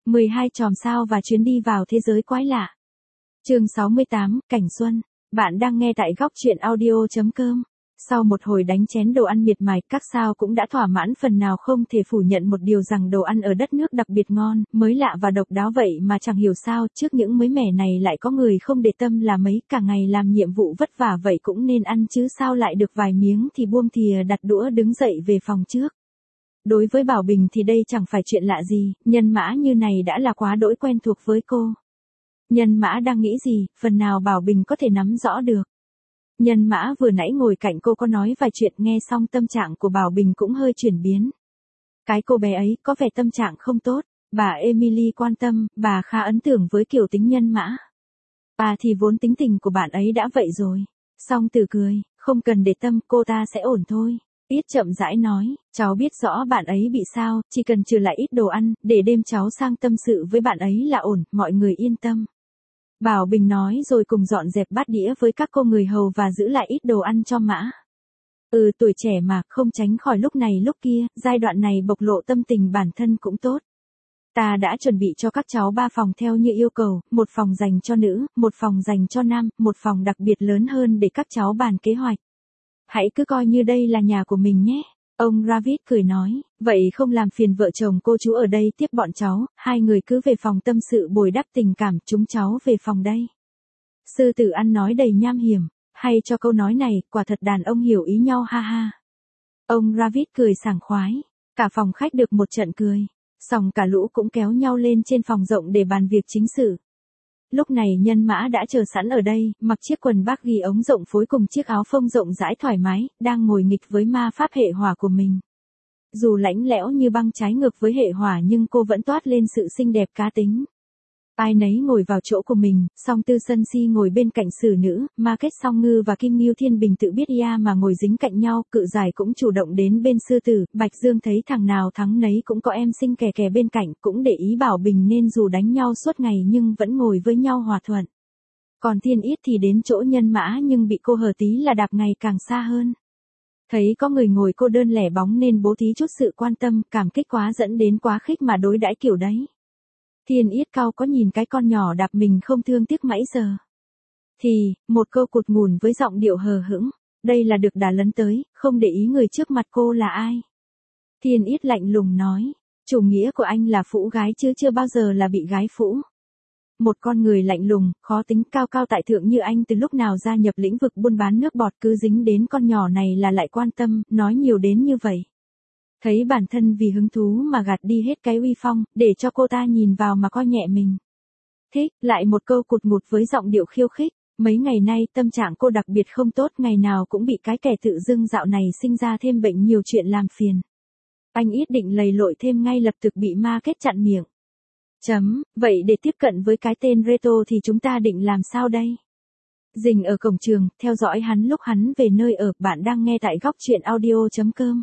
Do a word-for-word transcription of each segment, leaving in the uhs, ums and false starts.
mười hai chòm sao và chuyến đi vào thế giới quái lạ. Chương sáu mươi tám, Cảnh Xuân. Bạn đang nghe tại góc truyện audio chấm com. Sau một hồi đánh chén đồ ăn miệt mài, các sao cũng đã thỏa mãn phần nào không thể phủ nhận một điều rằng đồ ăn ở đất nước đặc biệt ngon, mới lạ và độc đáo vậy mà chẳng hiểu sao trước những mới mẻ này lại có người không để tâm là mấy, cả ngày làm nhiệm vụ vất vả vậy cũng nên ăn chứ sao lại được vài miếng thì buông thìa đặt đũa đứng dậy về phòng trước. Đối với Bảo Bình thì đây chẳng phải chuyện lạ gì, nhân mã như này đã là quá đỗi quen thuộc với cô. Nhân mã đang nghĩ gì, phần nào Bảo Bình có thể nắm rõ được. Nhân mã vừa nãy ngồi cạnh cô có nói vài chuyện, nghe xong tâm trạng của Bảo Bình cũng hơi chuyển biến. Cái cô bé ấy có vẻ tâm trạng không tốt, bà Emily quan tâm, bà khá ấn tượng với kiểu tính nhân mã. Bà thì vốn tính tình của bạn ấy đã vậy rồi. Song Tử cười, không cần để tâm, cô ta sẽ ổn thôi. Ít chậm rãi nói, cháu biết rõ bạn ấy bị sao, chỉ cần trừ lại ít đồ ăn, để đêm cháu sang tâm sự với bạn ấy là ổn, mọi người yên tâm. Bảo Bình nói rồi cùng dọn dẹp bát đĩa với các cô người hầu và giữ lại ít đồ ăn cho Mã. Ừ, tuổi trẻ mà, không tránh khỏi lúc này lúc kia, giai đoạn này bộc lộ tâm tình bản thân cũng tốt. Ta đã chuẩn bị cho các cháu ba phòng theo như yêu cầu, một phòng dành cho nữ, một phòng dành cho nam, một phòng đặc biệt lớn hơn để các cháu bàn kế hoạch. Hãy cứ coi như đây là nhà của mình nhé. Ông Ravid cười nói, vậy không làm phiền vợ chồng cô chú ở đây tiếp bọn cháu, hai người cứ về phòng tâm sự bồi đắp tình cảm, chúng cháu về phòng đây. Sư Tử ăn nói đầy nham hiểm, hay cho câu nói này, quả thật đàn ông hiểu ý nhau ha ha. Ông Ravid cười sảng khoái, cả phòng khách được một trận cười, xong cả lũ cũng kéo nhau lên trên phòng rộng để bàn việc chính sự. Lúc này nhân mã đã chờ sẵn ở đây, mặc chiếc quần bác ghi ống rộng phối cùng chiếc áo phông rộng rãi thoải mái, đang ngồi nghịch với ma pháp hệ hỏa của mình. Dù lãnh lẽo như băng trái ngược với hệ hỏa nhưng cô vẫn toát lên sự xinh đẹp cá tính. Ai nấy ngồi vào chỗ của mình, song Tư Sân Si ngồi bên cạnh Sử Nữ, Ma Kết Song Ngư và Kim Ngưu Thiên Bình tự biết ia mà ngồi dính cạnh nhau, Cự Giải cũng chủ động đến bên Sư Tử, Bạch Dương thấy thằng nào thắng nấy cũng có em xinh kè kè bên cạnh, cũng để ý Bảo Bình nên dù đánh nhau suốt ngày nhưng vẫn ngồi với nhau hòa thuận. Còn Thiên Yết thì đến chỗ nhân mã nhưng bị cô hờ tí là đạp ngày càng xa hơn. Thấy có người ngồi cô đơn lẻ bóng nên bố thí chút sự quan tâm, cảm kích quá dẫn đến quá khích mà đối đãi kiểu đấy. Thiên Yết cau có nhìn cái con nhỏ đạp mình không thương tiếc mãi giờ. Thì, một câu cụt ngùn với giọng điệu hờ hững, đây là được đà lấn tới, không để ý người trước mặt cô là ai. Thiên Yết lạnh lùng nói, chủ nghĩa của anh là phũ gái chứ chưa bao giờ là bị gái phũ. Một con người lạnh lùng, khó tính cao cao tại thượng như anh từ lúc nào gia nhập lĩnh vực buôn bán nước bọt cứ dính đến con nhỏ này là lại quan tâm, nói nhiều đến như vậy. Thấy bản thân vì hứng thú mà gạt đi hết cái uy phong, để cho cô ta nhìn vào mà coi nhẹ mình. Thích, lại một câu cụt ngụt với giọng điệu khiêu khích, mấy ngày nay tâm trạng cô đặc biệt không tốt, ngày nào cũng bị cái kẻ tự dưng dạo này sinh ra thêm bệnh nhiều chuyện làm phiền. Anh ít định lầy lội thêm ngay lập tức bị Ma Kết chặn miệng. Chấm, vậy để tiếp cận với cái tên Reto thì chúng ta định làm sao đây? Dình ở cổng trường, theo dõi hắn lúc hắn về nơi ở, bạn đang nghe tại góc truyện audio chấm com.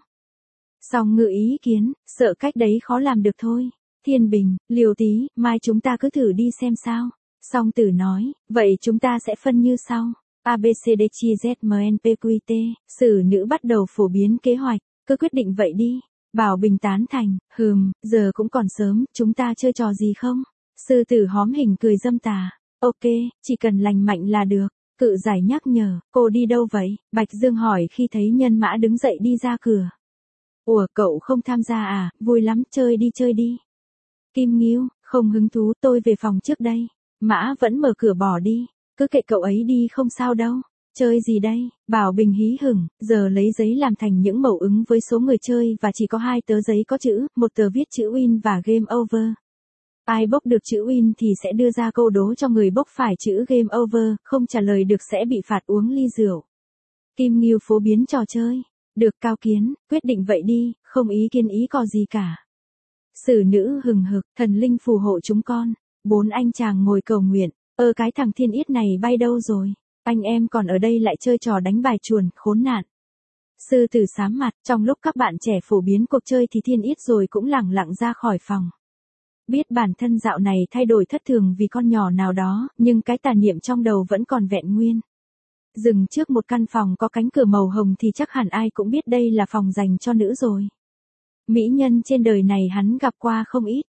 Song Ngư ý kiến, sợ cách đấy khó làm được thôi. Thiên Bình, Liều Tí, mai chúng ta cứ thử đi xem sao. Song Tử nói, vậy chúng ta sẽ phân như sau. A B C D chi Z M N P Q T, Sử Nữ bắt đầu phổ biến kế hoạch, cứ quyết định vậy đi. Bảo Bình tán thành, hừm, giờ cũng còn sớm, chúng ta chơi trò gì không? Sư Tử hóm hình cười dâm tà, ok, chỉ cần lành mạnh là được. Cự Giải nhắc nhở, cô đi đâu vậy? Bạch Dương hỏi khi thấy nhân mã đứng dậy đi ra cửa. Ủa cậu không tham gia à, vui lắm, chơi đi chơi đi. Kim Ngưu, không hứng thú, tôi về phòng trước đây. Mã vẫn mở cửa bỏ đi, cứ kệ cậu ấy đi không sao đâu. Chơi gì đây? Bảo Bình hí hửng, giờ lấy giấy làm thành những mẩu ứng với số người chơi và chỉ có hai tờ giấy có chữ, một tờ viết chữ win và game over. Ai bốc được chữ win thì sẽ đưa ra câu đố cho người bốc phải chữ game over, không trả lời được sẽ bị phạt uống ly rượu. Kim Ngưu phổ biến trò chơi. Được Cao Kiến, quyết định vậy đi, không ý kiến ý có gì cả. Sử Nữ hừng hực, thần linh phù hộ chúng con. Bốn anh chàng ngồi cầu nguyện, ơ cái thằng Thiên Yết này bay đâu rồi? Anh em còn ở đây lại chơi trò đánh bài chuồn, khốn nạn. Sư Tử sám mặt, trong lúc các bạn trẻ phổ biến cuộc chơi thì Thiên Yết rồi cũng lẳng lặng ra khỏi phòng. Biết bản thân dạo này thay đổi thất thường vì con nhỏ nào đó, nhưng cái tà niệm trong đầu vẫn còn vẹn nguyên. Dừng trước một căn phòng có cánh cửa màu hồng thì chắc hẳn ai cũng biết đây là phòng dành cho nữ rồi. Mỹ nhân trên đời này hắn gặp qua không ít,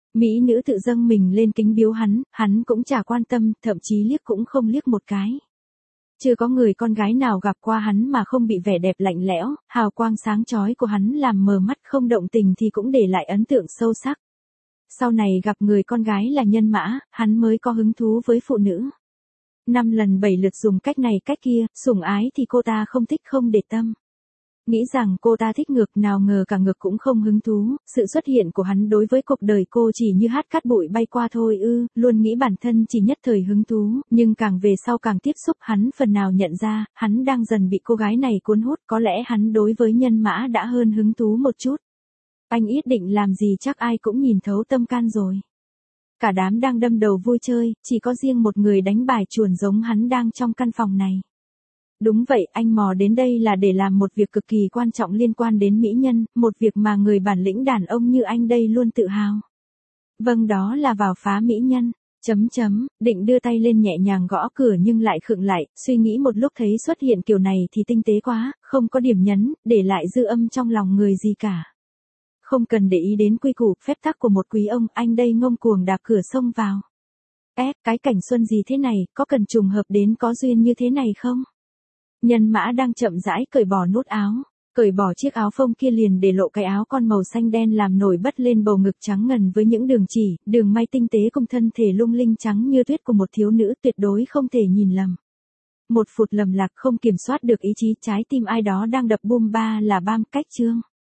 Mỹ nữ tự dâng mình lên kính biếu hắn, hắn cũng chả quan tâm, thậm chí liếc cũng không liếc một cái. Chưa có người con gái nào gặp qua hắn mà không bị vẻ đẹp lạnh lẽo, hào quang sáng chói của hắn làm mờ mắt không động tình thì cũng để lại ấn tượng sâu sắc. Sau này gặp người con gái là Nhân Mã, hắn mới có hứng thú với phụ nữ. Năm lần bảy lượt dùng cách này cách kia, sủng ái thì cô ta không thích không để tâm. Nghĩ rằng cô ta thích ngược, nào ngờ cả ngược cũng không hứng thú, sự xuất hiện của hắn đối với cuộc đời cô chỉ như hát cát bụi bay qua thôi ư, luôn nghĩ bản thân chỉ nhất thời hứng thú, nhưng càng về sau càng tiếp xúc hắn phần nào nhận ra, hắn đang dần bị cô gái này cuốn hút, có lẽ hắn đối với Nhân Mã đã hơn hứng thú một chút. Anh ít định làm gì chắc ai cũng nhìn thấu tâm can rồi. Cả đám đang đâm đầu vui chơi, chỉ có riêng một người đánh bài chuồn giống hắn đang trong căn phòng này. Đúng vậy, anh mò đến đây là để làm một việc cực kỳ quan trọng liên quan đến mỹ nhân, một việc mà người bản lĩnh đàn ông như anh đây luôn tự hào. Vâng, đó là vào phá mỹ nhân. Chấm chấm, định đưa tay lên nhẹ nhàng gõ cửa nhưng lại khựng lại, suy nghĩ một lúc thấy xuất hiện kiểu này thì tinh tế quá, không có điểm nhấn, để lại dư âm trong lòng người gì cả. Không cần để ý đến quy củ, phép tắc của một quý ông, anh đây ngông cuồng đạp cửa xông vào. Ép, cái cảnh xuân gì thế này, có cần trùng hợp đến có duyên như thế này không? Nhân Mã đang chậm rãi cởi bỏ nút áo, cởi bỏ chiếc áo phông kia liền để lộ cái áo con màu xanh đen làm nổi bật lên bầu ngực trắng ngần với những đường chỉ, đường may tinh tế cùng thân thể lung linh trắng như tuyết của một thiếu nữ tuyệt đối không thể nhìn lầm. Một phút lầm lạc không kiểm soát được ý chí, trái tim ai đó đang đập bum ba là bam cách chương.